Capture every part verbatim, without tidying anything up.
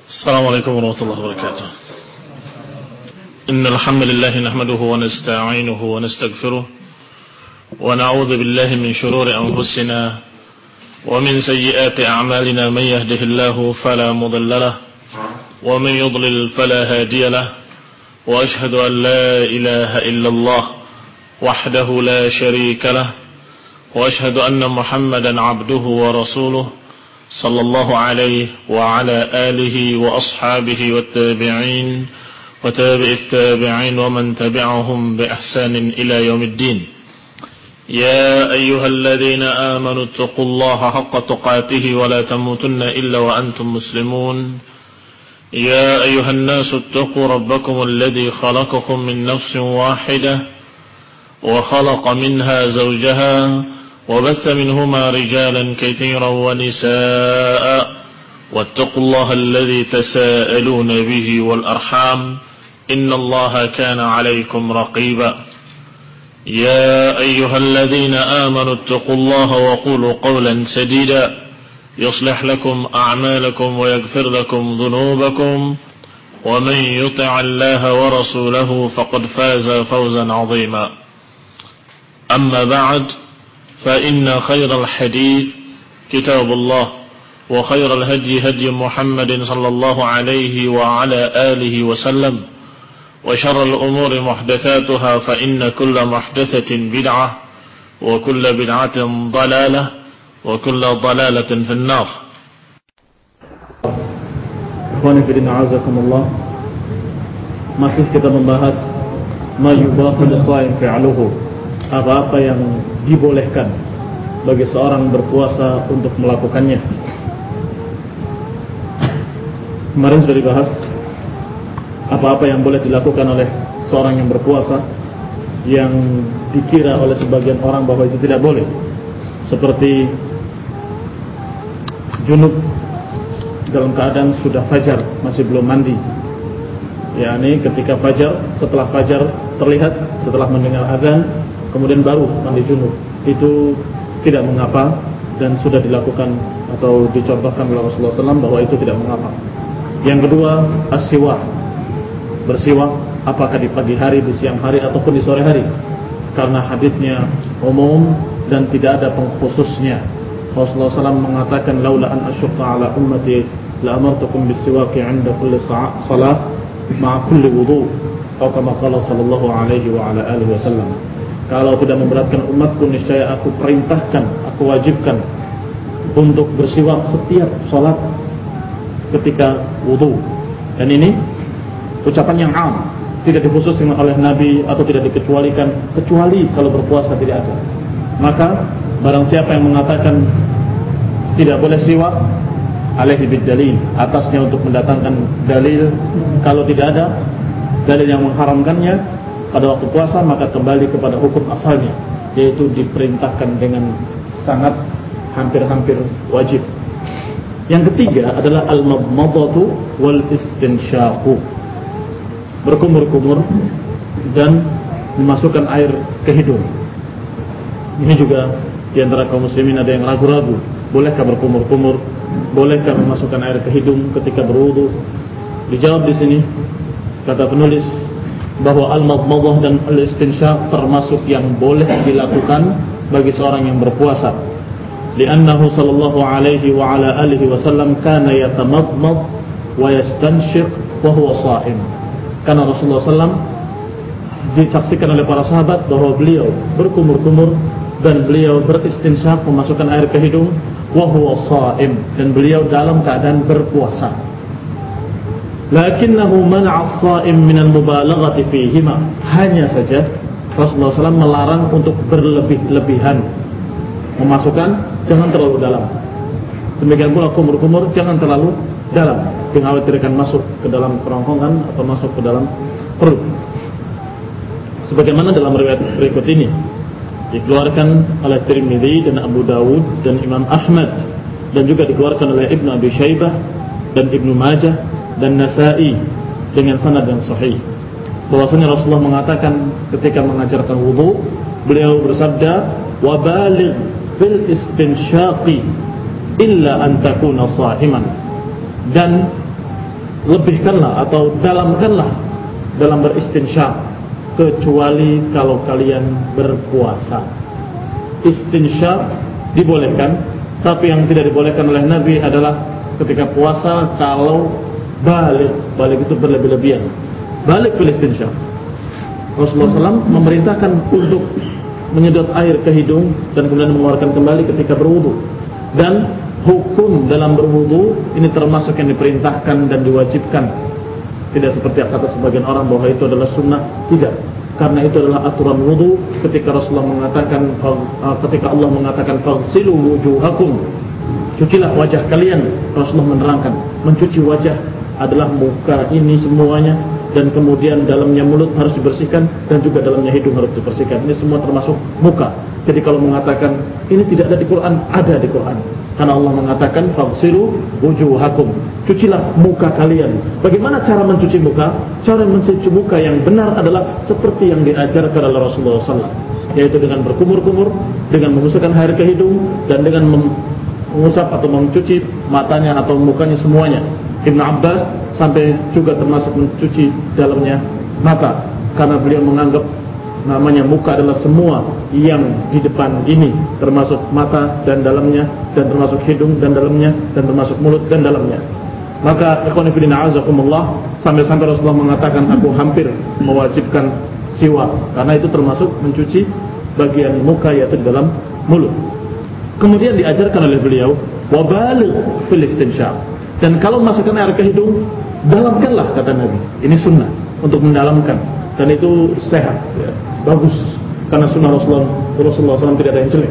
السلام عليكم ورحمة الله وبركاته. إن الحمد لله نحمده ونستعينه ونستغفره ونعوذ بالله من شرور أنفسنا ومن سيئات أعمالنا. من يهده الله فلا مضل له ومن يضلل فلا هادي له وأشهد أن لا إله إلا الله وحده لا شريك له وأشهد أن محمدا عبده ورسوله صلى الله عليه وعلى آله وأصحابه والتابعين وتابع التابعين ومن تبعهم بإحسان إلى يوم الدين. يا أيها الذين آمنوا اتقوا الله حق تقاته ولا تموتن إلا وأنتم مسلمون. يا أيها الناس اتقوا ربكم الذي خلقكم من نفس واحدة وخلق منها زوجها وبث منهما رجالا كثيرا ونساء واتقوا الله الذي تساءلون به والأرحام إن الله كان عليكم رقيبا. يا أيها الذين آمنوا اتقوا الله وقولوا قولا سديدا يصلح لكم أعمالكم ويغفر لكم ذنوبكم ومن يطع الله ورسوله فقد فاز فوزا عظيما. أما بعد فإن خير الحديث كتاب الله وخير الهدي هدي محمد صلى الله عليه وعلى آله وسلم وشر الأمور محدثاتها فإن كل محدثة بدعة وكل بدعة ضلالة وكل ضلالة في النار. Ikhwani fillah azakumullah. Masih kita membahas ma yubahu lis-shaim fi'luhu, apa-apa yang dibolehkan bagi seorang berpuasa untuk melakukannya. Kemarin sudah dibahas apa-apa yang boleh dilakukan oleh seorang yang berpuasa yang dikira oleh sebagian orang bahwa itu tidak boleh, seperti junub dalam keadaan sudah fajar masih belum mandi, yakni ketika fajar, setelah fajar terlihat, setelah mendengar azan kemudian baru mandi junub, itu tidak mengapa dan sudah dilakukan atau dicontohkan oleh Rasulullah shallallahu alaihi wasallam bahwa itu tidak mengapa. Yang kedua, as-siwak, bersiwak apakah di pagi hari, di siang hari ataupun di sore hari, karena hadisnya umum dan tidak ada pengkhususnya. Rasulullah shallallahu alaihi wasallam mengatakan, laula an asyqa ala ummati la amartukum bis-siwaki 'inda kulli salat ma'a kulli wudu', atau kama qala sallallahu alaihi wa ala alihi wasallam. Kalau tidak memberatkan umatku, niscaya aku perintahkan, aku wajibkan untuk bersiwak setiap salat ketika wudu. Dan ini ucapan yang am, tidak dikhususkan oleh Nabi atau tidak dikecualikan, kecuali kalau berpuasa tidak ada. Maka barang siapa yang mengatakan tidak boleh siwak, alaihi bid-dalil, atasnya untuk mendatangkan dalil. Kalau tidak ada dalil yang mengharamkannya pada waktu puasa, maka kembali kepada hukum asalnya, yaitu diperintahkan dengan sangat hampir-hampir wajib. Yang ketiga adalah al-madmadatu wal istinsyaqu, berkumur-kumur dan memasukkan air ke hidung. Ini juga di antara kaum muslimin ada yang ragu-ragu, bolehkah berkumur-kumur, bolehkah memasukkan air ke hidung ketika berwudu? Dijawab di sini kata penulis bahwa al-madmadah dan al-istinsyaq termasuk yang boleh dilakukan bagi seorang yang berpuasa. Li'annahu sallallahu alaihi wa ala alihi wasallam kana yatamadmad wa yastanshiq wa huwa sha'im. Karena Rasulullah sallallahu alaihi wasallam disaksikan oleh para sahabat bahwa beliau berkumur-kumur dan beliau beristinsyaq, memasukkan air ke hidung, wa huwa sha'im, dan beliau dalam keadaan berpuasa. Lakinnahu mana'a as-sha'im min al-mubalaghati fihima. Hanya saja Rasulullah sallallahu alaihi wasallam melarang untuk berlebih-lebihan. Memasukkan jangan terlalu dalam. Demikian pula kumur-kumur jangan terlalu dalam, dikhawatirkan masuk ke dalam kerongkongan atau masuk ke dalam perut. Sebagaimana dalam riwayat berikut ini dikeluarkan oleh Tirmidzi dan Abu Dawud dan Imam Ahmad, dan juga dikeluarkan oleh Ibnu Abi Syaibah dan Ibnu Majah dan Nasa'i dengan sanad yang sahih, bahwasanya Rasulullah mengatakan ketika mengajarkan wudu, beliau bersabda, wa baligh fil istinsyaqi illa an takuna sha'iman, dan lebihkanlah atau dalamkanlah dalam beristinsyak, kecuali kalau kalian berpuasa. Istinsyak dibolehkan, tapi yang tidak dibolehkan oleh Nabi adalah ketika puasa kalau balik. Balik itu berlebih-lebihan. Balik fil istinsyak. Rasulullah shallallahu alaihi wasallam memerintahkan untuk menyedot air ke hidung dan kemudian mengeluarkan kembali ketika berwudu. Dan hukum dalam berwudu ini termasuk yang diperintahkan dan diwajibkan. Tidak seperti kata sebagian orang bahwa itu adalah sunnah. Tidak, karena itu adalah aturan wudu. Ketika Rasulullah mengatakan, ketika Allah mengatakan faghsilu wujuhakum, cucilah wajah kalian, Rasulullah menerangkan mencuci wajah adalah muka ini semuanya, dan kemudian dalamnya mulut harus dibersihkan, dan juga dalamnya hidung harus dibersihkan. Ini semua termasuk muka. Jadi kalau mengatakan ini tidak ada di Quran, ada di Quran. Karena Allah mengatakan faghsilu wujuhakum, cucilah muka kalian. Bagaimana cara mencuci muka? Cara mencuci muka yang benar adalah seperti yang diajarkan oleh Rasulullah shallallahu alaihi wasallam, yaitu dengan berkumur-kumur, dengan mengusapkan air ke hidung, dan dengan mengusap atau mencuci matanya atau mukanya semuanya. Ibn Abbas sampai juga termasuk mencuci dalamnya mata, karena beliau menganggap namanya muka adalah semua yang di depan ini, termasuk mata dan dalamnya, dan termasuk hidung dan dalamnya, dan termasuk mulut dan dalamnya. Maka ikhwan fillah a'azakumullah, sampai-sampai Rasulullah mengatakan aku hampir mewajibkan siwak, karena itu termasuk mencuci bagian muka yaitu di dalam mulut. Kemudian diajarkan oleh beliau wabaligh fil istinsyak, dan kalau masukkan air ke hidung, dalamkanlah, kata Nabi. Ini sunnah untuk mendalamkan, dan itu sehat, ya, bagus, karena sunnah Rasulullah Rasulullah shallallahu alaihi wasallam tidak ada yang jelek.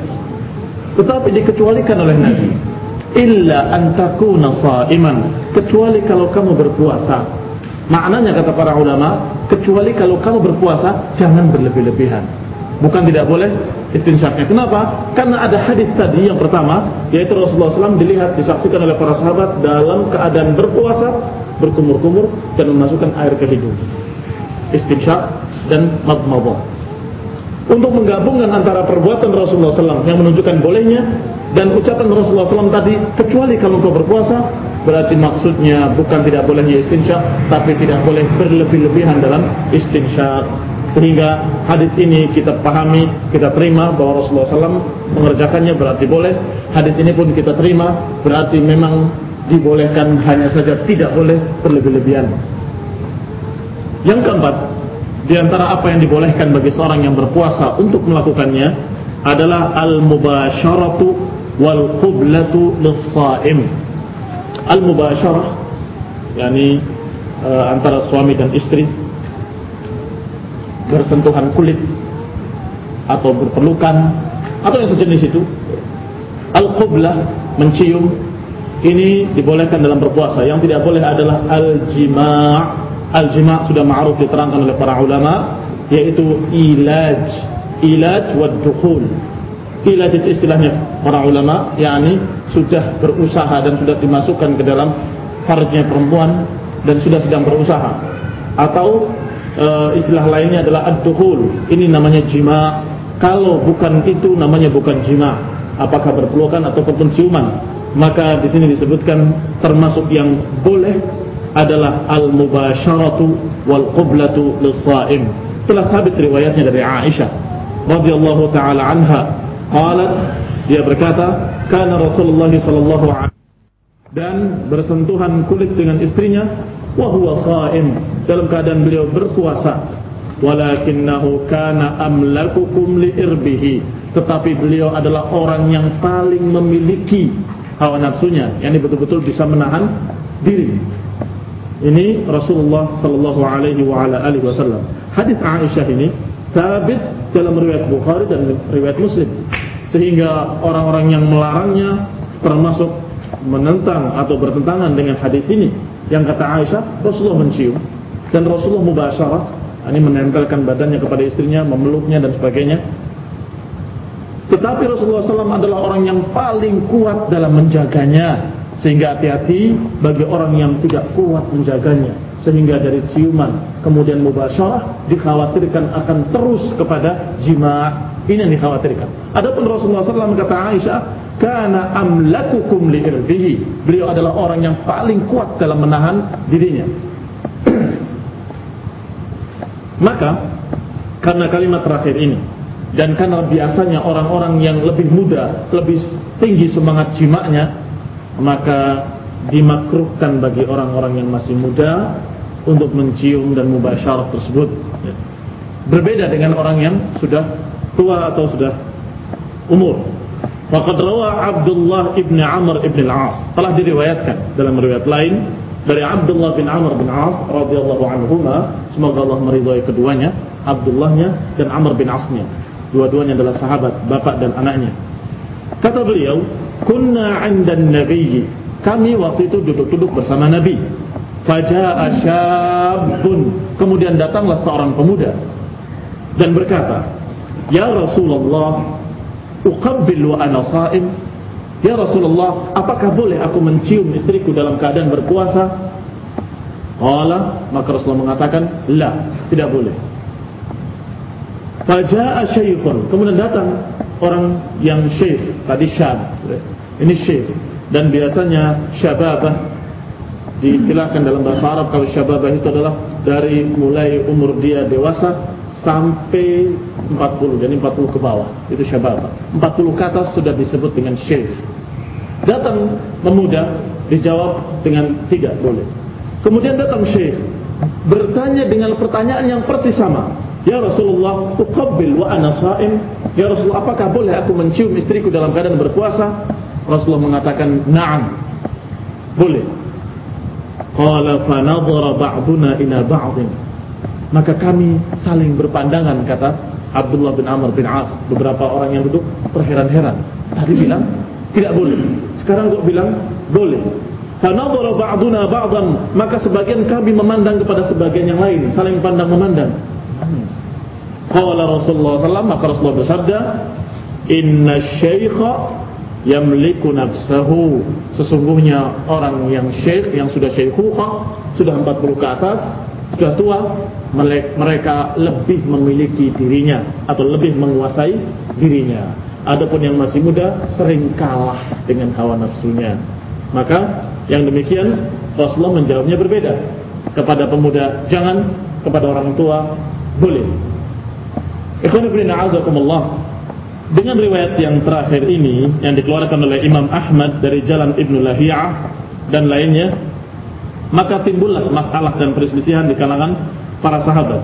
Tetapi dikecualikan oleh Nabi, illa an takuna shaiman, kecuali kalau kamu berpuasa. Maknanya kata para ulama, kecuali kalau kamu berpuasa jangan berlebih-lebihan. Bukan tidak boleh istinsyaknya. Kenapa? Karena ada hadis tadi yang pertama, yaitu Rasulullah shallallahu alaihi wasallam dilihat, disaksikan oleh para sahabat dalam keadaan berpuasa, berkumur-kumur dan memasukkan air ke hidung, istinsyak dan madmadah. Untuk menggabungkan antara perbuatan Rasulullah shallallahu alaihi wasallam yang menunjukkan bolehnya dan ucapan Rasulullah shallallahu alaihi wasallam tadi, kecuali kalau kau berpuasa, berarti maksudnya bukan tidak bolehnya istinsyak, tapi tidak boleh berlebih-lebihan dalam istinsyak. Sehingga hadis ini kita pahami, kita terima bahwa Rasulullah shallallahu alaihi wasallam mengerjakannya, berarti boleh. Hadis ini pun kita terima, berarti memang dibolehkan, hanya saja tidak boleh berlebih-lebihan. Yang keempat, di antara apa yang dibolehkan bagi seorang yang berpuasa untuk melakukannya adalah al-mubasyaratu wal qublatu lis-shaim. Al-mubasyarah yakni e, antara suami dan istri, bersentuhan kulit atau berpelukan atau yang sejenis itu. Al-qublah, mencium, ini dibolehkan dalam berpuasa. Yang tidak boleh adalah al-jima'. Al-jima' sudah ma'ruf diterangkan oleh para ulama, yaitu ilaj, ilaj wa dukhul. Ilaj itu istilahnya para ulama, yakni sudah berusaha dan sudah dimasukkan ke dalam farjnya perempuan dan sudah sedang berusaha. Atau e, istilah lainnya adalah ad-dukhul. Ini namanya jima'. Kalau bukan itu namanya bukan jima'. Apakah berpelukan ataupun ciuman. Maka di sini disebutkan termasuk yang boleh adalah al-mubasyaratu wal qublatu lis-shaim. Telah sabit riwayatnya dari Aisyah radhiyallahu taala anha, qalat, dia berkata, kana Rasulullah sallallahu alaihi wasallam, dan bersentuhan kulit dengan istrinya, wa huwa shaim, dalam keadaan beliau berpuasa, walakinnahu kana amlakukum li irbihi, tetapi beliau adalah orang yang paling memiliki hawa nafsunya, yakni betul-betul bisa menahan diri. Ini Rasulullah sallallahu alaihi wa ala alihi wasallam. Hadis Aisyah ini sabit dalam riwayat Bukhari dan riwayat Muslim, sehingga orang-orang yang melarangnya termasuk menentang atau bertentangan dengan hadis ini. Yang kata Aisyah, Rasulullah mencium dan Rasulullah mubasyarah, ini menempelkan badannya kepada istrinya, memeluknya dan sebagainya. Tetapi Rasulullah sallallahu alaihi wasallam adalah orang yang paling kuat dalam menjaganya, sehingga hati-hati bagi orang yang tidak kuat menjaganya, sehingga dari ciuman kemudian mubasyarah dikhawatirkan akan terus kepada jima', Ini yang dikhawatirkan. Adapun Rasulullah shallallahu alaihi wasallam kata Aisyah, kana amlakukum li'irbihi. Beliau adalah orang yang paling kuat dalam menahan dirinya. Maka karena kalimat terakhir ini, dan karena biasanya orang-orang yang lebih muda, lebih tinggi semangat jimaknya, maka dimakruhkan bagi orang-orang yang masih muda untuk mencium dan mubasyarah tersebut. Berbeda dengan orang yang sudah tua atau sudah umur. Faqad rawa Abdullah ibn Amr ibn al-As, telah diriwayatkan dalam riwayat lain dari Abdullah bin Amr bin As radhiyallahu anhuma, semoga Allah meridhai keduanya, Abdullahnya dan Amr bin Asnya. Dua-duanya adalah sahabat, bapak dan anaknya. Kata beliau, kunna 'indan nabiyyi, kami waktu itu duduk-duduk bersama Nabi. Faja'a syabun, kemudian datanglah seorang pemuda dan berkata, ya Rasulullah, uqabbil wa ana sha'im. Ya Rasulullah, apakah boleh aku mencium istriku dalam keadaan berpuasa? Qala, maka Rasulullah mengatakan, la, tidak boleh. Faja'a syaikhun, kemudian datang orang yang syekh, tadi syab, ini syekh, dan biasanya syababah diistilahkan dalam bahasa Arab. Kalau syababah itu adalah dari mulai umur dia dewasa sampai empat puluh, jadi empat puluh ke bawah, itu syababah. empat puluh ke atas sudah disebut dengan syekh. Datang pemuda, dijawab dengan tidak boleh. Kemudian datang syekh, bertanya dengan pertanyaan yang persis sama. Ya Rasulullah, uqabbil wa ana sha'im. Ya Rasulullah, apakah boleh aku mencium istriku dalam keadaan berpuasa? Rasulullah mengatakan, na'am, boleh. Qala fa nadhara ba'duna ila ba'dhin, maka kami saling berpandangan, kata Abdullah bin Amr bin As. Beberapa orang yang duduk terheran-heran. Tadi bilang tidak boleh, sekarang kok bilang boleh. Fa nadhara ba'duna ba'dhan, maka sebagian kami memandang kepada sebagian yang lain, saling pandang memandang. Qala Rasulullah sallallahu alaihi wasallam, maka Rasulullah bersabda, inna syaikha yamliku nafsahu, sesungguhnya orang yang syekh, yang sudah syaikhuha, sudah empat puluh ke atas, sudah tua, mereka lebih memiliki dirinya atau lebih menguasai dirinya. Adapun yang masih muda sering kalah dengan hawa nafsunya. Maka yang demikian Rasulullah menjawabnya berbeda. Kepada pemuda jangan, kepada orang tua boleh. Ikhwan fillah a'azakumullah. Dengan riwayat yang terakhir ini yang dikeluarkan oleh Imam Ahmad dari jalan Ibnu Lahiyah dan lainnya, maka timbullah masalah dan perselisihan di kalangan para sahabat.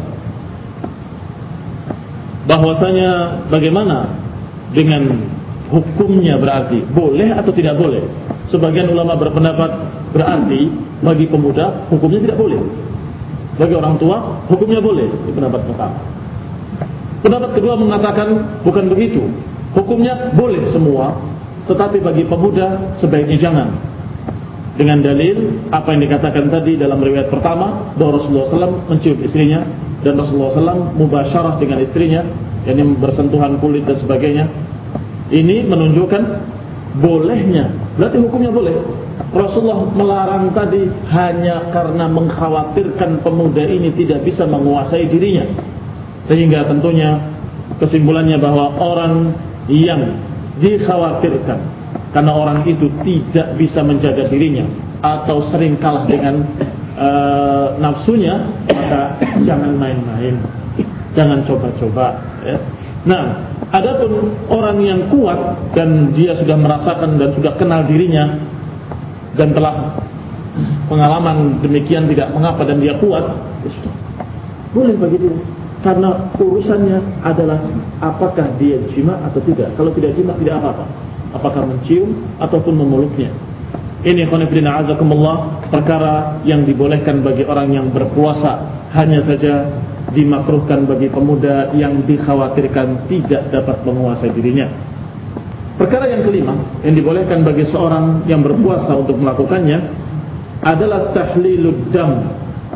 Bahwasanya bagaimana dengan hukumnya, berarti boleh atau tidak boleh. Sebagian ulama berpendapat berarti bagi pemuda hukumnya tidak boleh, bagi orang tua hukumnya boleh. Itu pendapat pertama. Pendapat kedua mengatakan bukan begitu, hukumnya boleh semua, tetapi bagi pemuda sebaiknya jangan. Dengan dalil apa yang dikatakan tadi dalam riwayat pertama, bahwa Rasulullah shallallahu alaihi wasallam mencium istrinya dan Rasulullah shallallahu alaihi wasallam mubasyarah dengan istrinya, yakni bersentuhan kulit dan sebagainya. Ini menunjukkan bolehnya, berarti hukumnya boleh. Rasulullah melarang tadi hanya karena mengkhawatirkan pemuda ini tidak bisa menguasai dirinya, sehingga tentunya kesimpulannya bahwa orang yang dikhawatirkan karena orang itu tidak bisa menjaga dirinya atau sering kalah dengan e, nafsunya, maka jangan main-main, jangan coba-coba, ya. Nah, adapun orang yang kuat dan dia sudah merasakan dan sudah kenal dirinya dan telah pengalaman demikian tidak mengapa dan dia kuat, ya sudah, boleh bagi dia. Karena urusannya adalah apakah dia jima atau tidak. Kalau tidak jima tidak apa-apa, apakah mencium ataupun memeluknya. Ini khonifidina azakumullah, perkara yang dibolehkan bagi orang yang berpuasa, hanya saja dimakruhkan bagi pemuda yang dikhawatirkan tidak dapat menguasai dirinya. Perkara yang kelima yang dibolehkan bagi seorang yang berpuasa untuk melakukannya adalah tahlilud dam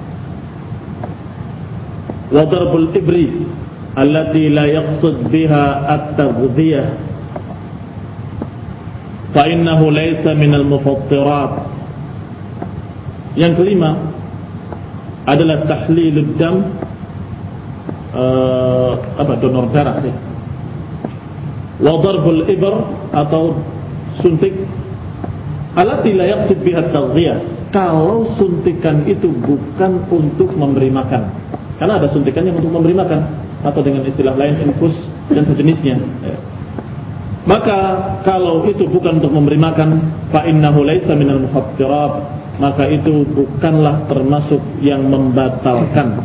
wa darbul ibri allati la yaqsud biha at-taghdhiyah fa innahu laysa minal mufattirat. Yang kelima adalah tahlilud dam, uh, apa donor darah ya. wa darbul ibr atau suntik allati la yaqsid biha at-taghdhiyah, kalau suntikan itu bukan untuk memberi makan. Karena ada suntikan yang untuk memberi makan, atau dengan istilah lain infus dan sejenisnya. Maka kalau itu bukan untuk memberi makan, fa innahu laisa minal mufattirat, maka itu bukanlah termasuk yang membatalkan.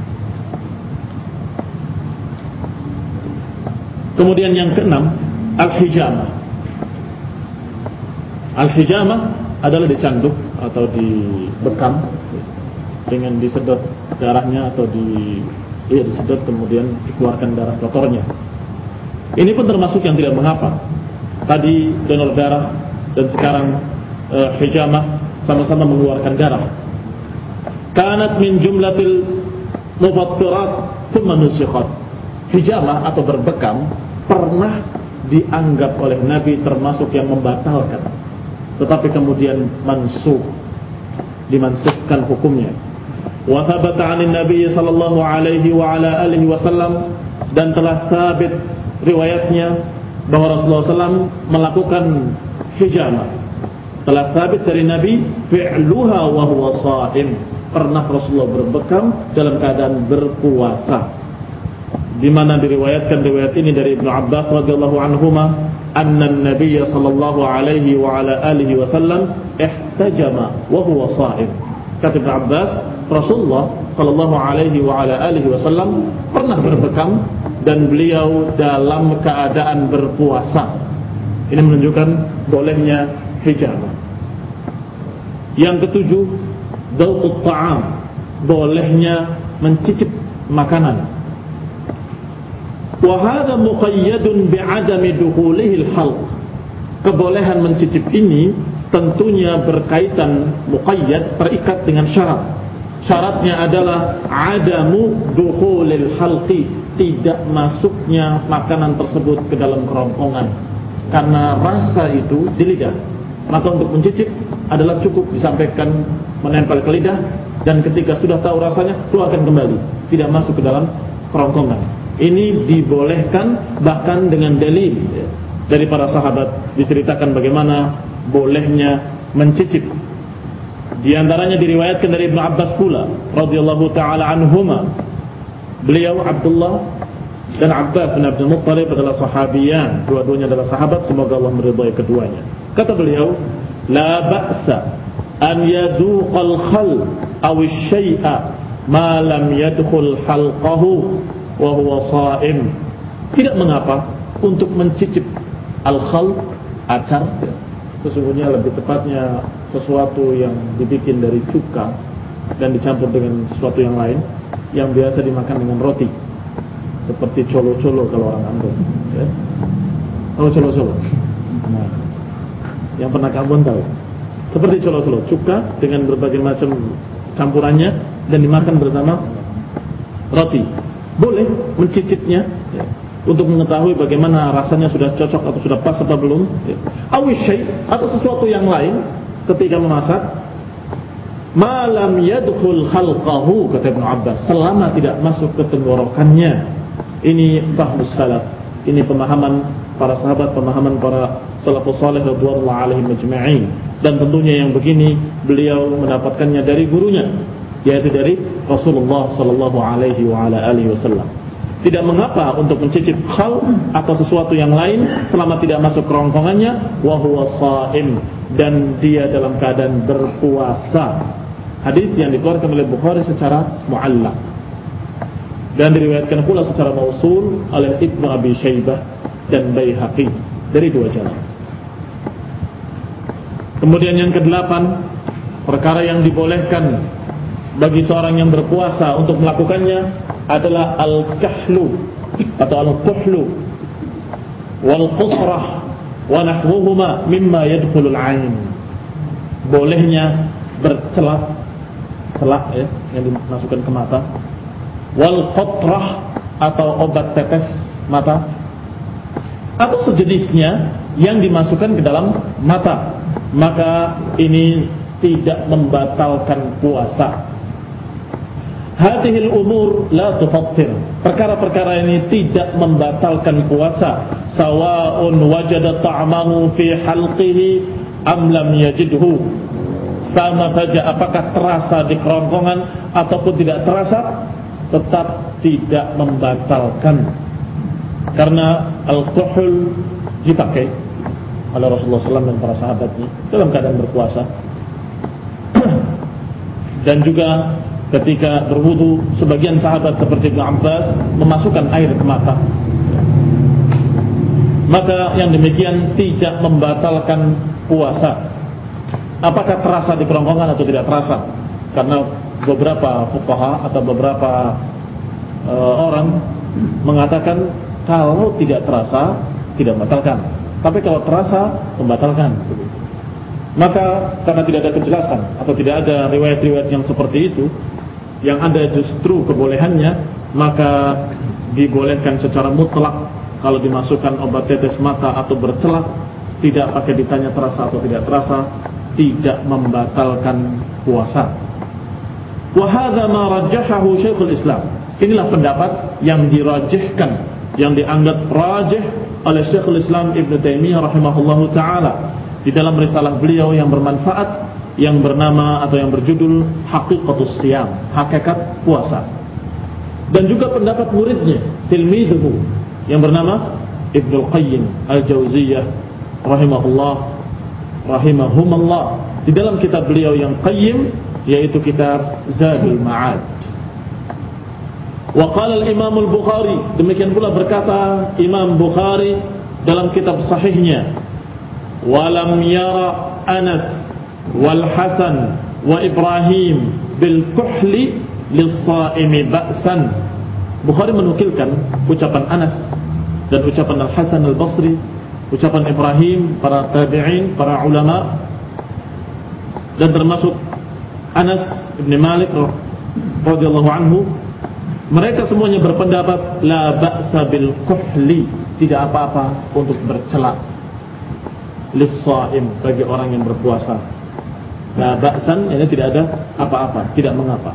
Kemudian yang keenam, al-hijamah. Al-hijamah adalah dicanduk atau dibekam dengan disedot darahnya, atau di iya disedot kemudian dikeluarkan darah kotornya. Ini pun termasuk yang tidak mengapa. Tadi donor darah dan sekarang uh, hijamah sama-sama mengeluarkan darah. Kanat min jumlatil mufattirat thumma nusikhat. Hijamah atau berbekam pernah dianggap oleh Nabi termasuk yang membatalkan, tetapi kemudian mansukh, dimansukkan hukumnya. Wa thabata 'anil Nabi sallallahu alaihi wa ala alihi wasallam, dan telah sabit riwayatnya bahwa Rasulullah sallallahu alaihi wasallam melakukan hijamah. Telah sabit dari Nabi fi'luha wa huwa sha'im, pernah Rasulullah berbekam dalam keadaan berpuasa. Di mana diriwayatkan riwayat ini dari Ibnu Abbas radhiyallahu anhuma, anna an-nabiy sallallahu alaihi wa ala alihi wasallam ihtajama wa huwa sha'im. Kata Ibnu Abbas, Rasulullah sallallahu alaihi wa ala alihi wasallam pernah berbekam dan beliau dalam keadaan berpuasa. Ini menunjukkan bolehnya hijamah. Yang ketujuh, dzauqut ta'am, bolehnya mencicip makanan. Wa hadha muqayyadun bi'adami dukhulihi al-halq. Kebolehan mencicip ini tentunya berkaitan, muqayyad, terikat dengan syarat. Syaratnya adalah adamu dukhulil halqi, tidak masuknya makanan tersebut ke dalam kerongkongan, karena rasa itu di lidah. Maka untuk mencicip adalah cukup disampaikan menempel ke lidah, dan ketika sudah tahu rasanya keluarkan kembali, tidak masuk ke dalam kerongkongan. Ini dibolehkan bahkan dengan dalil dari para sahabat, diceritakan bagaimana bolehnya mencicip. Di antaranya diriwayatkan dari Ibnu Abbas pula radhiyallahu taala anhuma. Beliau Abdullah dan Abbas bin Abdul Muttalib adalah sahabiyan, dua-duanya adalah sahabat, semoga Allah meridhai keduanya. Kata beliau, la ba'sa an yaduqal khal aw asy-syai'a ma lam yadkhul halqahu wa huwa sha'im. Tidak mengapa untuk mencicip al-khal, acar, sesungguhnya lebih tepatnya sesuatu yang dibikin dari cuka dan dicampur dengan sesuatu yang lain, yang biasa dimakan dengan roti, seperti colo-colo kalau orang Ambon, ya. Tahu colo-colo? Nah, yang pernah Ambon tahu. Seperti colo-colo, cuka dengan berbagai macam campurannya dan dimakan bersama roti. Boleh mencicipnya, ya, untuk mengetahui bagaimana rasanya sudah cocok atau sudah pas atau belum. Awi syai' atau sesuatu yang lain ketika memasak. Malam yadkhul khalqahu, kata Ibnu Abbas, selama tidak masuk ke tenggorokannya. Ini fahmus salaf, ini pemahaman para sahabat, pemahaman para salafus salih radhiyallahu alaihim ajma'in. Dan tentunya yang begini beliau mendapatkannya dari gurunya, yaitu dari Rasulullah sallallahu alaihi wa ala alihi wasallam. Tidak mengapa untuk mencicip khal atau sesuatu yang lain selama tidak masuk kerongkongannya, wa huwa sha'im, dan dia dalam keadaan berpuasa. Hadis yang dikeluarkan oleh Bukhari secara mu'allaq dan diriwayatkan pula secara mausul oleh Ibnu Abi Syaibah dan Baihaqi dari dua jalan. Kemudian yang kedelapan, perkara yang dibolehkan bagi seorang yang berpuasa untuk melakukannya adalah al-kahlu atau al-kuhlu wal-qutrah wa nahwuhuma mimma yadkhulul 'ain. Bolehnya bercelak, celak, ya, yang dimasukkan ke mata, wal-qutrah atau obat tetes mata, atau sejenisnya yang dimasukkan ke dalam mata. Maka ini tidak membatalkan puasa. hadhil umur la tufattir. Perkara-perkara ini tidak membatalkan puasa. Sawa'un wajada ta'amahu fi halqihi am lam yajidhu. Sama saja apakah terasa di kerongkongan ataupun tidak terasa, tetap tidak membatalkan. Karena alkohol dipakai oleh Rasulullah shallallahu alaihi wasallam dan para sahabatnya dalam keadaan berpuasa. Dan juga ketika berwudu, sebagian sahabat seperti Ibnu Abbas memasukkan air ke mata. Maka yang demikian tidak membatalkan puasa. Apakah terasa di kerongkongan atau tidak terasa? Karena beberapa fuqaha atau beberapa uh, orang mengatakan kalau tidak terasa tidak membatalkan, tapi kalau terasa membatalkan. Maka karena tidak ada kejelasan atau tidak ada riwayat-riwayat yang seperti itu, yang ada justru kebolehannya, maka dibolehkan secara mutlak kalau dimasukkan obat tetes mata atau bercelak, tidak pakai ditanya terasa atau tidak terasa, tidak membatalkan puasa. Wa hadza ma rajjahahu Syekhul Islam. Inilah pendapat yang dirajihkan, yang dianggap rajih oleh Syekhul Islam Ibnu Taimiyah rahimahullahu taala di dalam risalah beliau yang bermanfaat yang bernama atau yang berjudul Haqiqatus Shiyam, hakikat puasa. Dan juga pendapat muridnya, tilmidhuhu, yang bernama Ibnu Qayyim Al-Jauziyah rahimahullah rahimahumallah, di dalam kitab beliau yang qayyim, yaitu kitab Zadul Ma'ad. Wa qala al-Imam al-Bukhari, demikian pula berkata Imam Bukhari dalam kitab sahihnya, walam yara Anas wal Hasan wa Ibrahim bil kuhli lis-shaimi ba'san. Bukhari menukilkan ucapan Anas dan ucapan Al-Hasan Al-Basri, ucapan Ibrahim, para tabi'in, para ulama, dan termasuk Anas bin Malik radhiyallahu anhu. Mereka semuanya berpendapat la ba'sa bil kuhli, tidak apa-apa untuk bercelak lis-shaim, bagi orang yang berpuasa. La ba'san, ini tidak ada apa-apa, tidak mengapa.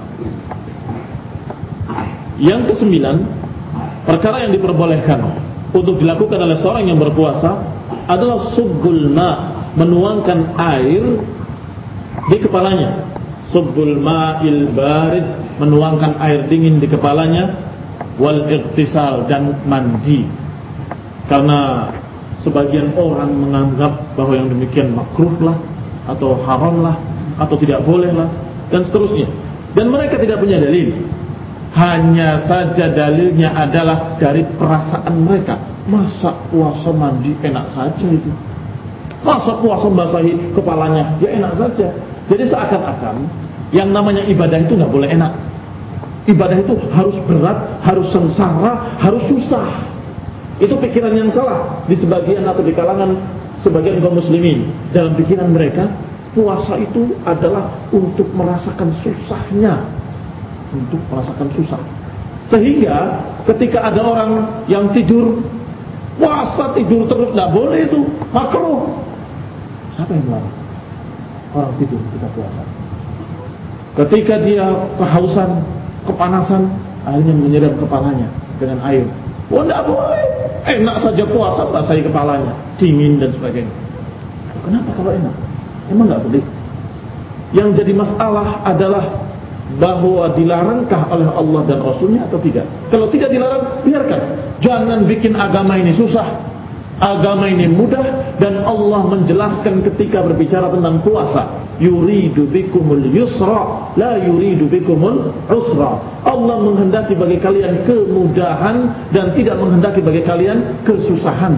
Yang kesembilan, perkara yang diperbolehkan untuk dilakukan oleh seorang yang berpuasa adalah subbul ma, menuangkan air di kepalanya. Subbul ma'il barid, menuangkan air dingin di kepalanya. Wal ightisal, dan mandi. Karena sebagian orang menganggap bahwa yang demikian makruh lah, atau haram lah, atau tidak boleh lah, dan seterusnya. Dan mereka tidak punya dalil. Hanya saja dalilnya adalah dari perasaan mereka. Masa puasa mandi enak saja itu? Masa puasa basahi kepalanya ya enak saja? Jadi seakan-akan yang namanya ibadah itu nggak boleh enak. Ibadah itu harus berat, harus sengsara, harus susah. Itu pikiran yang salah di sebagian atau di kalangan sebagian kaum muslimin. Dalam pikiran mereka, puasa itu adalah untuk merasakan susahnya, untuk merasakan susah. Sehingga ketika ada orang yang tidur puasa, tidur terus, tidak boleh itu, makruh. Siapa yang melarang orang tidur ketika puasa? Ketika dia kehausan, kepanasan, akhirnya menyiram kepalanya dengan air. Oh, tidak boleh. Enak saja puasa, basahi kepalanya, dingin dan sebagainya. Kenapa kalau enak? Emang nggak boleh? Yang jadi masalah adalah bahwa dilarangkah oleh Allah dan Rasulnya atau tidak. Kalau tidak dilarang, biarkan. Jangan bikin agama ini susah. Agama ini mudah, dan Allah menjelaskan ketika berbicara tentang puasa, yuridu bikumul yusra la yuridu bikumul usra. Allah menghendaki bagi kalian kemudahan dan tidak menghendaki bagi kalian kesusahan.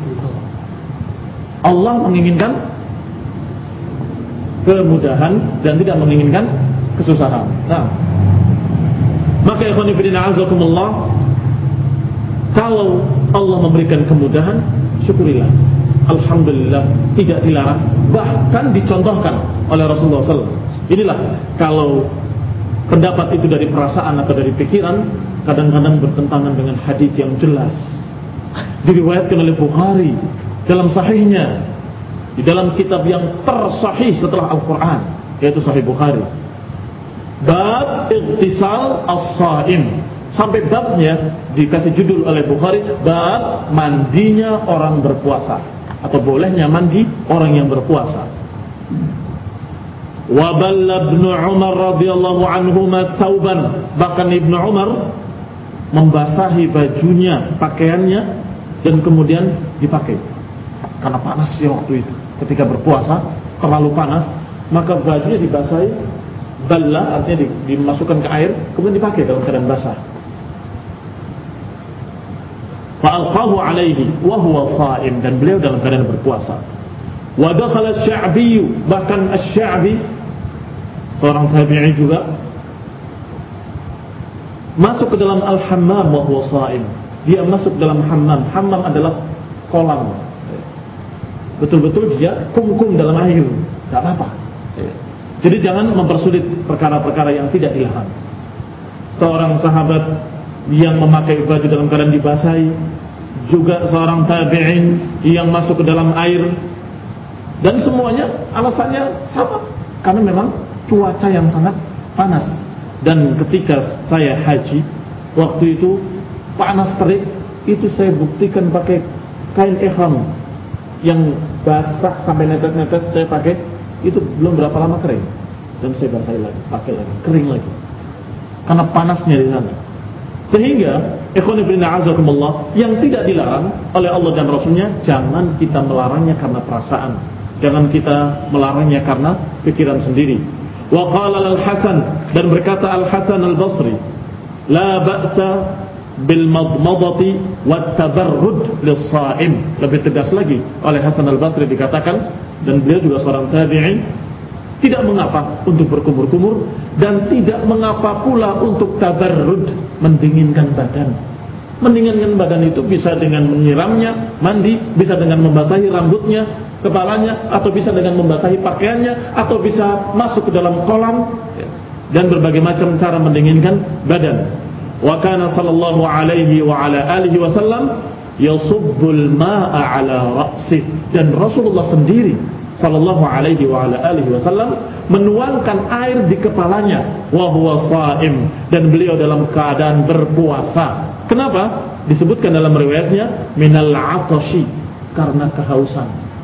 Allah menginginkan kemudahan dan tidak menginginkan kesusahan. Nah, maka ikhwan fillah azakumullah, kalau Allah memberikan kemudahan, syukurilah, alhamdulillah, tidak dilarang, bahkan dicontohkan oleh Rasulullah shallallahu alaihi wasallam. Inilah kalau pendapat itu dari perasaan atau dari pikiran, kadang-kadang bertentangan dengan hadis yang jelas diriwayatkan oleh Bukhari dalam sahihnya, di dalam kitab yang tersahih setelah Al-Quran, yaitu Sahih Bukhari. Bab Bab ightisal as-shaim. Sampai babnya dikasih judul oleh Bukhari, bab mandinya orang berpuasa, atau bolehnya mandi orang yang berpuasa. Wa balla Ibnu Umar radhiyallahu anhuma thawban. Bahkan Ibnu Umar membasahi bajunya, pakaiannya, dan kemudian dipakai. Karena panas ya waktu itu. Ketika berpuasa terlalu panas, maka bajunya dibasahi. Balla artinya dimasukkan ke air, kemudian dipakai dalam keadaan basah. Fa'alqahu alaihi wa huwa sha'im, dan beliau dalam keadaan berpuasa. Wa dakhala asy-Sya'bi, bahkan asy-Sya'bi seorang tabi'i juga masuk ke dalam al-hammam wa huwa sha'im. Dia masuk dalam hammam. Hammam adalah kolam. Betul-betul dia kumkum dalam air, enggak apa-apa. Jadi jangan mempersulit perkara-perkara yang tidak dilarang. Seorang sahabat yang memakai baju dalam keadaan dibasahi, juga seorang tabi'in yang masuk ke dalam air, dan semuanya alasannya sama, karena memang cuaca yang sangat panas. Dan ketika saya haji, waktu itu panas terik, itu saya buktikan pakai kain ihram yang basah sampai netes-netes, saya pakai itu belum berapa lama kering, dan saya basahi lagi, pakai lagi, kering lagi, karena panasnya di sana. Sehingga ikhwan fillah azakumullah, yang tidak dilarang oleh Allah dan Rasulnya, jangan kita melarangnya karena perasaan, jangan kita melarangnya karena pikiran sendiri. Wa qala al-Hasan, dan berkata Al-Hasan Al-Basri, la ba'sa bil madmadati wat tabarrud lis-sha'im. Lebih tegas lagi oleh Hasan Al-Basri dikatakan, dan beliau juga seorang tabi'in, tidak mengapa untuk berkumur-kumur, dan tidak mengapa pula untuk tabarrud, mendinginkan badan. Mendinginkan badan itu bisa dengan menyiramnya, mandi, bisa dengan membasahi rambutnya, kepalanya, atau bisa dengan membasahi pakaiannya, atau bisa masuk ke dalam kolam, dan berbagai macam cara mendinginkan badan. Wa kana sallallahu alaihi wa ala alihi wasallam yasubbul ma'a ala ra'sih, dan Rasulullah sendiri sallallahu alaihi wa ala alihi wasallam menuangkan air di kepalanya, wa huwa sha'im, dan beliau dalam keadaan berpuasa. Kenapa? Disebutkan dalam riwayatnya minal 'atashi, karena kehausan.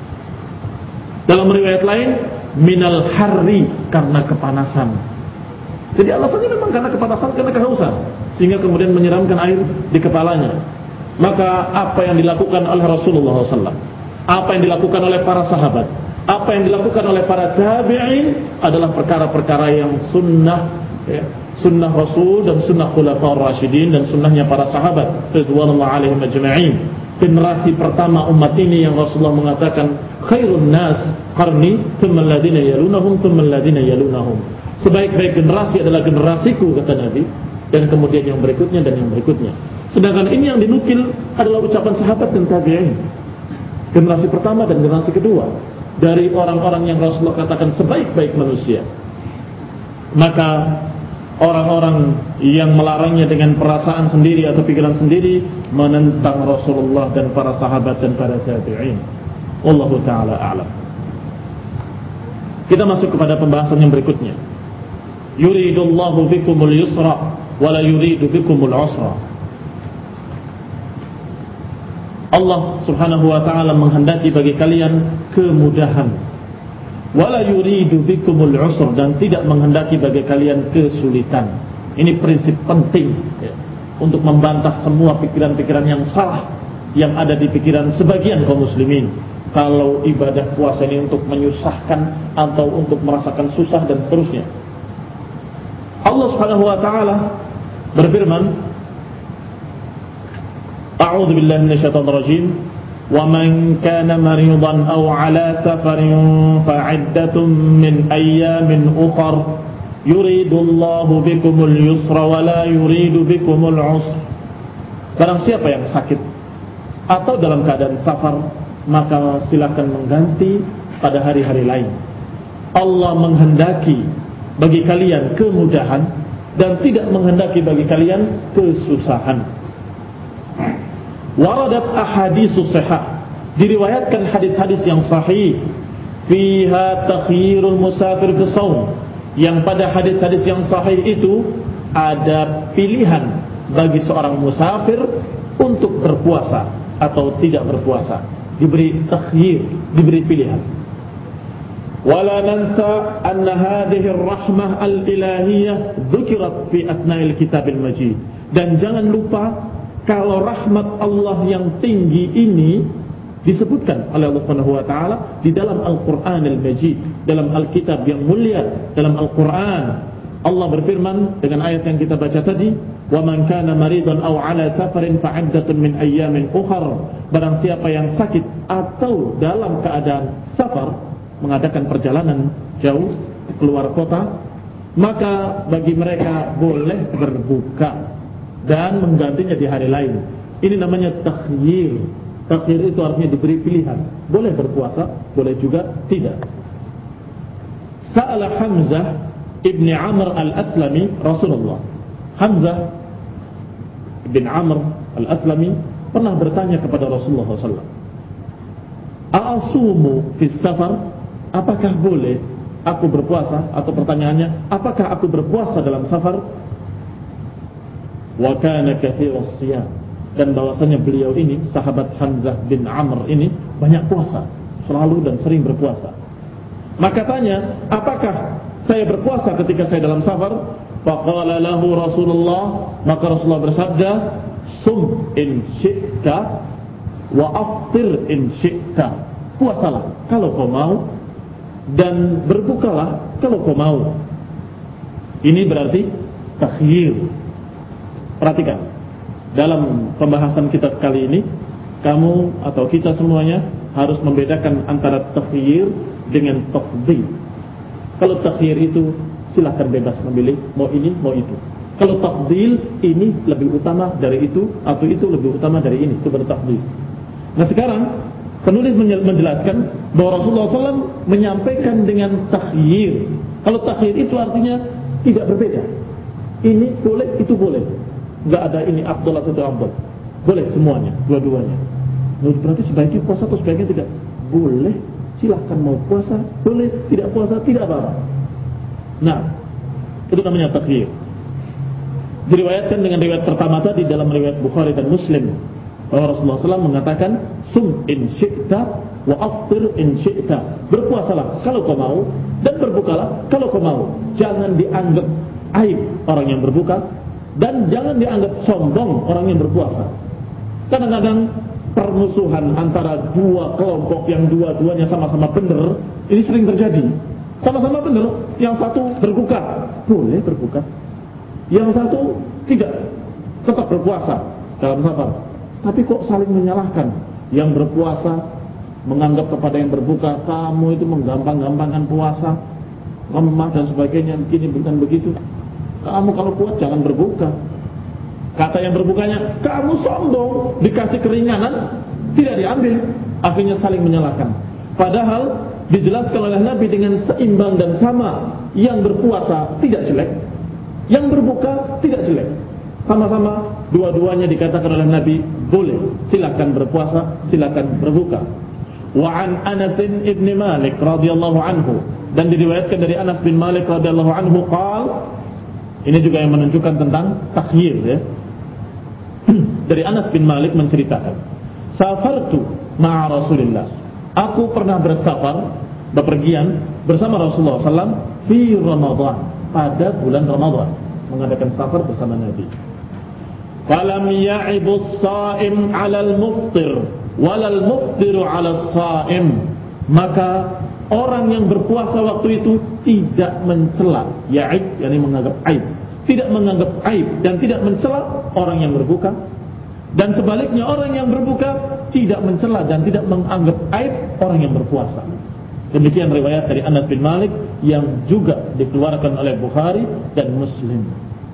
Dalam riwayat lain minal harri, karena kepanasan. Jadi alasannya memang karena kepanasan, karena kehausan, sehingga kemudian menyiramkan air di kepalanya. Maka apa yang dilakukan oleh Rasulullah shallallahu alaihi wasallam, apa yang dilakukan oleh para sahabat, apa yang dilakukan oleh para tabi'in adalah perkara-perkara yang sunnah, ya, sunnah Rasul dan sunnah Khulafaur Rasyidin, dan sunnahnya para sahabat ridwanullah alaihim ajma'in. Generasi pertama umat ini yang Rasulullah mengatakan khairun nas qarni thumma alladhina yalunahum thumma alladhina yalunahum. Sebaik-baik generasi adalah generasiku, kata Nabi, dan kemudian yang berikutnya dan yang berikutnya. Sedangkan ini yang dinukil adalah ucapan sahabat dan tabi'in, generasi pertama dan generasi kedua dari orang-orang yang Rasulullah katakan sebaik-baik manusia. Maka orang-orang yang melarangnya dengan perasaan sendiri atau pikiran sendiri menentang Rasulullah dan para sahabat dan para tabi'in. Wallahu ta'ala a'lam. Kita masuk kepada pembahasan yang berikutnya. Yuridullahu bikumul yusra wala yuridu bikumul usra. Allah subhanahu wa ta'ala menghendaki bagi kalian kemudahan, wala yuridu bikumul usra, dan tidak menghendaki bagi kalian kesulitan. Ini prinsip penting, ya, untuk membantah semua pikiran-pikiran yang salah yang ada di pikiran sebagian kaum muslimin. Kalau ibadah puasa ini untuk menyusahkan atau untuk merasakan susah dan seterusnya. Allah subhanahu wa ta'ala berfirman, A'udzu billahi minasyaitonir rajim. Wa man kana maridan aw 'ala safarin fa'iddatun min ayyamin ukhra yuridullahu bikumul yusra wa la yuridu bikumul 'usra. Barang siapa yang sakit atau dalam keadaan safar, maka silakan mengganti pada hari-hari lain. Allah menghendaki bagi kalian kemudahan dan tidak menghendaki bagi kalian kesusahan. Waradat ahaditsus sahih, diriwayatkan hadis-hadis yang sahih, fiha takhyirul musafir fi shaum, yang pada hadis-hadis yang sahih itu ada pilihan bagi seorang musafir untuk berpuasa atau tidak berpuasa, diberi takhyir, diberi pilihan. Wala nansa anna hadhihi ar-rahmah al-ilahiyah dzukirat fi athna'il kitabil majid. Dan jangan lupa kalau rahmat Allah yang tinggi ini disebutkan oleh Allah Subhanahu wa taala di dalam Al-Qur'anil Majid, dalam Alkitab yang mulia, dalam Al-Qur'an. Allah berfirman dengan ayat yang kita baca tadi, "Wa man kana maridan aw 'ala safarin fa'iddatun min ayyamin ukhar." Barang siapa yang sakit atau dalam keadaan safar, mengadakan perjalanan jauh keluar kota, maka bagi mereka boleh berbuka dan menggantinya di hari lain. Ini namanya takhyir. Takhyir itu artinya diberi pilihan, boleh berpuasa, boleh juga tidak. Sa'ala Hamzah ibn Amr al-Aslami Rasulullah. Hamzah ibn Amr al-Aslami pernah bertanya kepada Rasulullah sallallahu alaihi wasallam, "A'asumu fi safar?" Apakah boleh aku berpuasa? Atau pertanyaannya, apakah aku berpuasa dalam safar? Wa kana katsirus shiyam. Dan bahwasanya beliau ini, sahabat Hamzah bin Amr ini banyak puasa, selalu dan sering berpuasa. Maka tanya, apakah saya berpuasa ketika saya dalam safar? Faqala lahu Rasulullah, maka Rasulullah bersabda, "Sum in syi'ta wa aftir in syi'ta." Puasalah kalau kau mau dan berbukalah kalau kau mau. Ini berarti takhyir. Perhatikan, dalam pembahasan kita sekali ini, kamu atau kita semuanya harus membedakan antara takhyir dengan tafdhil. Kalau takhyir itu silahkan bebas memilih, mau ini, mau itu. Kalau tafdhil, ini lebih utama dari itu, atau itu lebih utama dari ini, itu bertafdhil. Nah sekarang penulis menjelaskan bahwa Rasulullah shallallahu alaihi wasallam menyampaikan dengan takhyir. Kalau takhyir itu artinya tidak berbeda. Ini boleh, itu boleh. Enggak ada ini afdal atau tidak afdal. Boleh semuanya, dua-duanya. Berarti sebaiknya puasa atau sebaiknya tidak? Boleh, silahkan mau puasa, boleh, tidak puasa, tidak apa-apa. Nah, itu namanya takhyir. Diriwayatkan dengan riwayat pertama tadi dalam riwayat Bukhari dan Muslim, bahwa Rasulullah shallallahu alaihi wasallam mengatakan, "Sum in syi'ta wa aftir in syi'ta." Berpuasalah kalau kau mau dan berbukalah kalau kau mau. Jangan dianggap aib orang yang berbuka dan jangan dianggap sombong orang yang berpuasa. Kadang-kadang permusuhan antara dua kelompok yang dua-duanya sama-sama benar, ini sering terjadi. Sama-sama benar, yang satu berbuka, boleh berbuka. Yang satu tidak, tetap berpuasa dalam safar. Tapi kok saling menyalahkan? Yang berpuasa menganggap kepada yang berbuka, kamu itu menggampang-gampangkan puasa, lemah dan sebagainya, begini bukan begitu. Kamu kalau kuat jangan berbuka. Kata yang berbukanya, kamu sombong, dikasih keringanan, tidak diambil. Akhirnya saling menyalahkan. Padahal dijelaskan oleh Nabi dengan seimbang dan sama. Yang berpuasa tidak jelek, yang berbuka tidak jelek. Sama-sama dua-duanya dikatakan oleh Nabi boleh, silakan berpuasa, silakan berbuka. Wa an Anas bin Malik radhiyallahu anhu, dan diriwayatkan dari Anas bin Malik radhiyallahu anhu qala, ini juga yang menunjukkan tentang takhyir ya. Dari Anas bin Malik menceritakan, safartu ma'a Rasulillah, aku pernah bersafar, bepergian bersama Rasulullah sallallahu alaihi wasallam fi Ramadan, pada bulan Ramadan, mengadakan safar bersama Nabi. Falam ya'ibus sha'im 'alal muftir walal muftiru 'alas sha'im, maka orang yang berpuasa waktu itu tidak mencela, ya'ib yakni menganggap aib, tidak menganggap aib dan tidak mencela orang yang berbuka, dan sebaliknya orang yang berbuka tidak mencela dan tidak menganggap aib orang yang berpuasa. Demikian riwayat dari Anas bin Malik yang juga dikeluarkan oleh Bukhari dan Muslim.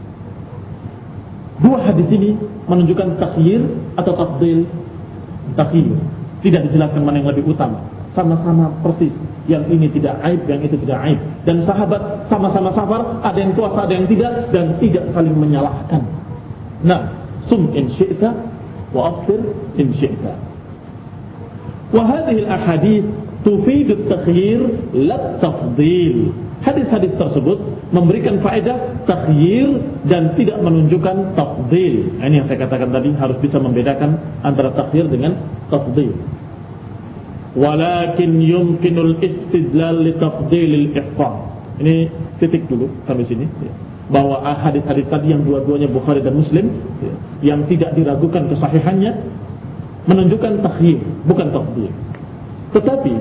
Dua hadis ini menunjukkan takhyir atau tafdhil. Takhyir, tidak dijelaskan mana yang lebih utama. Sama-sama persis, yang ini tidak aib, yang itu tidak aib. Dan sahabat sama-sama safar, ada yang puasa, ada yang tidak, dan tidak saling menyalahkan. Nah, sum in syi'ta wa aftir in syi'ta. Wa hadhihi al-ahadith tufidut takhyir la tafdil. Hadis-hadis tersebut memberikan faedah takhyir dan tidak menunjukkan tafdil. Ini yang saya katakan tadi, harus bisa membedakan antara takhyir dengan tafdil. Walakin yumkinul istidlal li tafdilil iftar. Ini titik dulu sampai sini, bahwa hadis-hadis tadi yang dua-duanya Bukhari dan Muslim, yang tidak diragukan kesahihannya, menunjukkan takhyir, bukan tafdil. Tetapi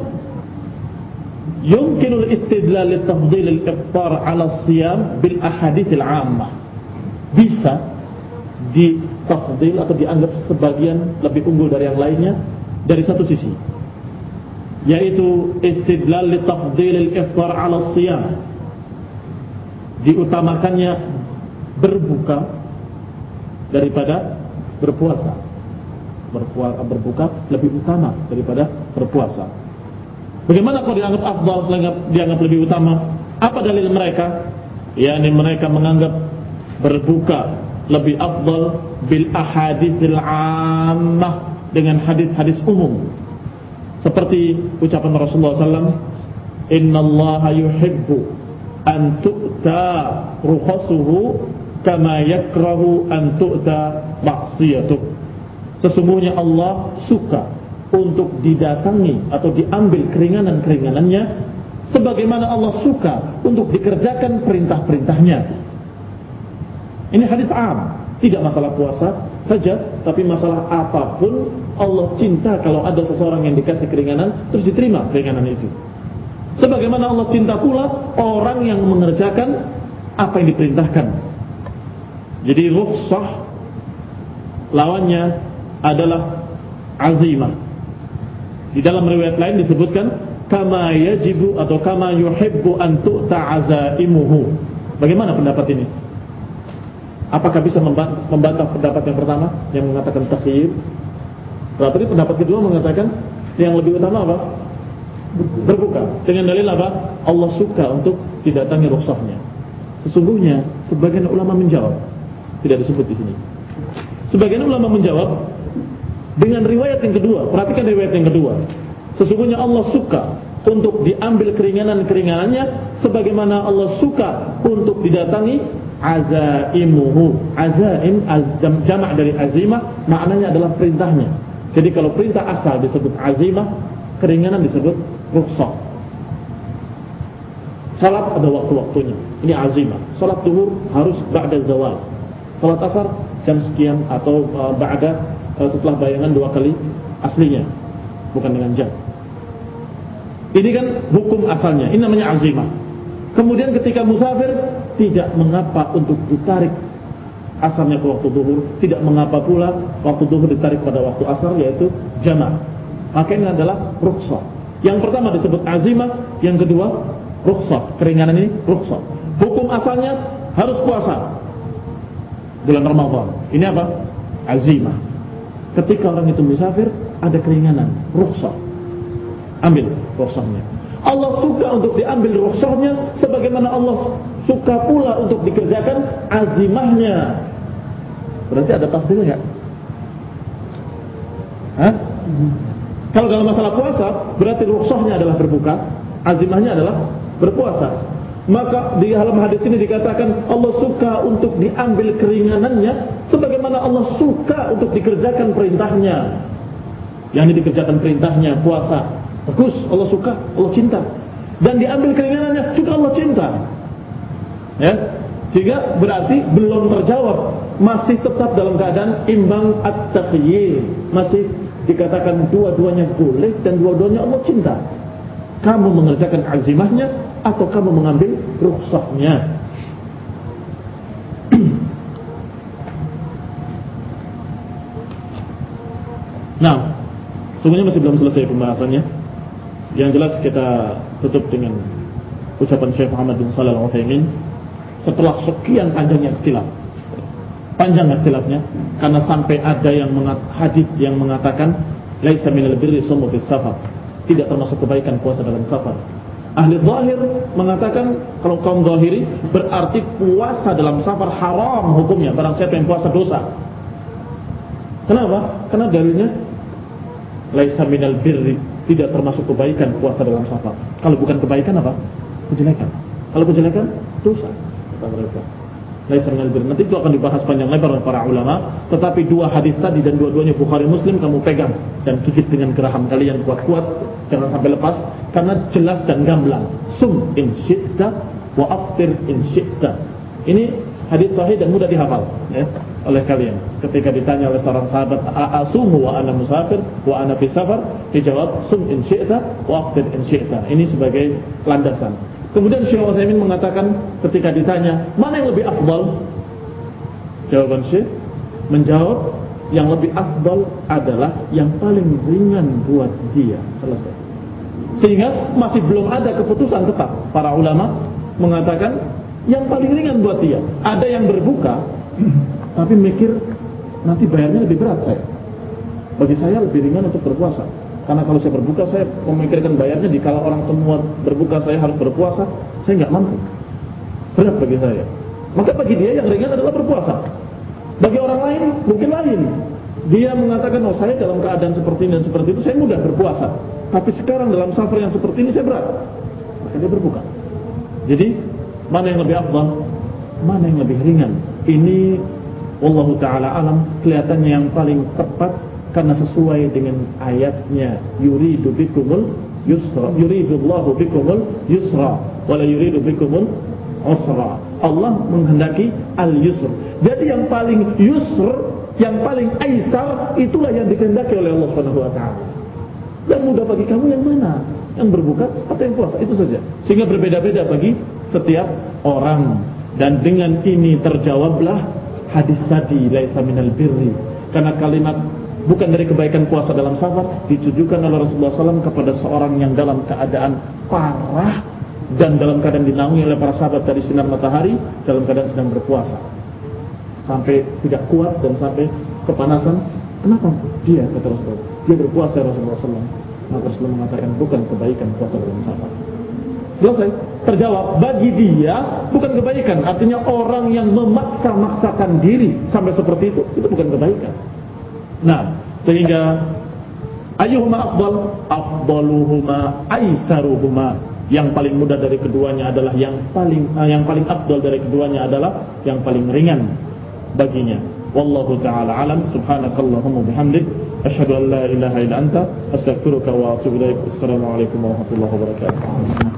yumkinul istidlal li tafdilil iftar ala siyam bil ahaditsil ammah. Bisa ditafdil atau dianggap sebagian lebih unggul dari yang lainnya dari satu sisi, yaitu istidlal li tafdilil iftar ala siyam, diutamakannya berbuka daripada berpuasa. Berpuasa, berbuka lebih utama daripada berpuasa. Bagaimana kalau dianggap afdal, dianggap lebih utama? Apa dalil mereka? yakni mereka menganggap berbuka lebih afdal bil ahaditsil ammah, dengan hadis-hadis umum, seperti ucapan Rasulullah sallallahu alaihi wasallam, innallaha yuhibbu an tu'ta rukhasuhu kama yakrahu an tu'ta ma'siyatuh. Sesungguhnya Allah suka untuk didatangi atau diambil keringanan-keringanannya, sebagaimana Allah suka untuk dikerjakan perintah-perintahnya. Ini hadis am, tidak masalah puasa saja, tapi masalah apapun Allah cinta kalau ada seseorang yang dikasih keringanan terus diterima keringanan itu. Sebagaimana Allah cinta pula orang yang mengerjakan apa yang diperintahkan. Jadi rukhsah lawannya adalah azimah. Di dalam riwayat lain disebutkan kama yajibu atau kama yuhibbu an tu'ta azaimuhu. Bagaimana pendapat ini? Apakah bisa membantah pendapat yang pertama yang mengatakan takhyir? Berarti pendapat kedua mengatakan yang lebih utama apa? Berbuka. Dengan dalil apa? Allah suka untuk didatangi rukhsahnya. Sesungguhnya sebagian ulama menjawab, tidak disebut di sini. Sebagian ulama menjawab dengan riwayat yang kedua. Perhatikan riwayat yang kedua. Sesungguhnya Allah suka untuk diambil keringanan-keringanannya, sebagaimana Allah suka untuk didatangi azaimuhu. Azaim azam, jamak dari azimah, maknanya adalah perintahnya. Jadi kalau perintah asal disebut azimah, keringanan disebut rukhsah. Salat ada waktu-waktunya, ini azimah. Salat duhur harus ba'da zawal. Salat asar jam sekian atau uh, ba'da uh, setelah bayangan dua kali aslinya, bukan dengan jam. Ini kan hukum asalnya, ini namanya azimah. Kemudian ketika musafir, tidak mengapa untuk ditarik asarnya ke waktu duhur, tidak mengapa pula waktu duhur ditarik pada waktu asar, yaitu jamak. Maka ini adalah rukhsah. Yang pertama disebut azimah, yang kedua rukhsah. Keringanan ini rukhsah. Hukum asalnya harus puasa bulan Ramadan. Ini apa? Azimah. Ketika orang itu musafir, ada keringanan, rukhsah. Ambil rukhsahnya. Allah suka untuk diambil rukhsahnya, sebagaimana Allah suka pula untuk dikerjakan azimahnya. Berarti ada tafsir enggak? Hah? Kalau dalam masalah puasa, berarti rukhsahnya adalah berbuka, azimahnya adalah berpuasa. Maka di dalam hadis ini dikatakan Allah suka untuk diambil keringanannya, sebagaimana Allah suka untuk dikerjakan perintahnya. Yang dikerjakan perintahnya puasa, bagus, Allah suka, Allah cinta. Dan diambil keringanannya juga Allah cinta. Ya, sehingga berarti belum terjawab, masih tetap dalam keadaan imbang at-takhyir, masih dikatakan dua-duanya boleh dan dua-duanya Allah cinta. Kamu mengerjakan azimahnya atau kamu mengambil rukhsahnya. Nah, sebenarnya masih belum selesai pembahasannya. Yang jelas kita tutup dengan ucapan Syekh Muhammad bin Shalih Al-Utsaimin setelah sekian panjangnya ikhtilaf. Panjang ikhtilafnya karena sampai ada yang mengat, hadis yang mengatakan laisa minal birri shaum fis safar, tidak termasuk kebaikan puasa dalam safar. Ahli zahir mengatakan kalau kaum zahiri berarti puasa dalam safar haram hukumnya, barang siapa yang puasa dosa. Kenapa? Karena dalilnya laisa minal birri tidak termasuk kebaikan puasa dalam safar. Kalau bukan kebaikan apa? Kejelekan. Kalau kejelekan, dosa. Kata mereka. Nanti itu akan dibahas panjang lebar oleh para ulama. Tetapi dua hadis tadi dan dua-duanya Bukhari Muslim kamu pegang dan gigit dengan geraham kalian kuat-kuat, jangan sampai lepas, karena jelas dan gamblang. Sum in syi'ta wa aftir in syi'ta. Ini hadis sahih dan mudah dihafal ya, oleh kalian. Ketika ditanya oleh seorang sahabat, a'asumu wa ana musafir wa ana fi safar, dijawab sum in syi'ta wa aftir in syi'ta. Ini sebagai landasan. Kemudian Syekh Utsaimin mengatakan ketika ditanya mana yang lebih afdal, jawaban Syekh menjawab yang lebih afdal adalah yang paling ringan buat dia. Selesai. Sehingga masih belum ada keputusan tetap. Para ulama mengatakan yang paling ringan buat dia. Ada yang berbuka tapi mikir nanti bayarnya lebih berat saya. Bagi saya lebih ringan untuk berpuasa. Karena kalau saya berbuka, saya memikirkan bayarnya. Dikala orang semua berbuka, saya harus berpuasa, saya nggak mampu. Berat bagi saya. Maka bagi dia yang ringan adalah berpuasa. Bagi orang lain mungkin lain. Dia mengatakan, oh saya dalam keadaan seperti ini dan seperti itu, saya mudah berpuasa. Tapi sekarang dalam safar yang seperti ini, saya berat. Maka dia berbuka. Jadi, mana yang lebih afdal? Mana yang lebih ringan? Ini, wallahu ta'ala alam, kelihatannya yang paling tepat. Karena sesuai dengan ayatnya, yuridu bikumul yusra, yuridullahu bikumul yusra, wala yuridu bikumul usra. Allah menghendaki al-yusr. Jadi yang paling yusr, yang paling aisar, itulah yang dikehendaki oleh Allah Subhanahu wa taala. Dan mudah bagi kamu yang mana? Yang berbuka atau yang puasa? Itu saja. Sehingga berbeda-beda bagi setiap orang. Dan dengan ini terjawablah hadis tadi, laisa minal birri. Karena kalimat bukan dari kebaikan puasa dalam safar ditujukan oleh Rasulullah shallallahu alaihi wasallam kepada seorang yang dalam keadaan parah dan dalam keadaan dinaungi oleh para sahabat dari sinar matahari, dalam keadaan sedang berpuasa sampai tidak kuat dan sampai kepanasan. Kenapa? Dia, kata Rasulullah, dia berpuasa Rasulullah shallallahu alaihi wasallam. Maka Rasulullah mengatakan bukan kebaikan puasa dalam safar. Selesai. Terjawab, bagi dia bukan kebaikan. Artinya orang yang memaksa-maksakan diri sampai seperti itu, itu bukan kebaikan. Nah, sehingga ayyuhuma afdal, afdaluhuma aisaruhuma. Yang paling mudah dari keduanya adalah yang paling uh, yang paling afdal dari keduanya adalah yang paling ringan baginya. Wallahu ta'ala alam. Subhanakallahumma bihamdik, asyhadu an la ilaha illa anta, astaghfiruka wa atubu ilaik. Assalamualaikum warahmatullahi wabarakatuh.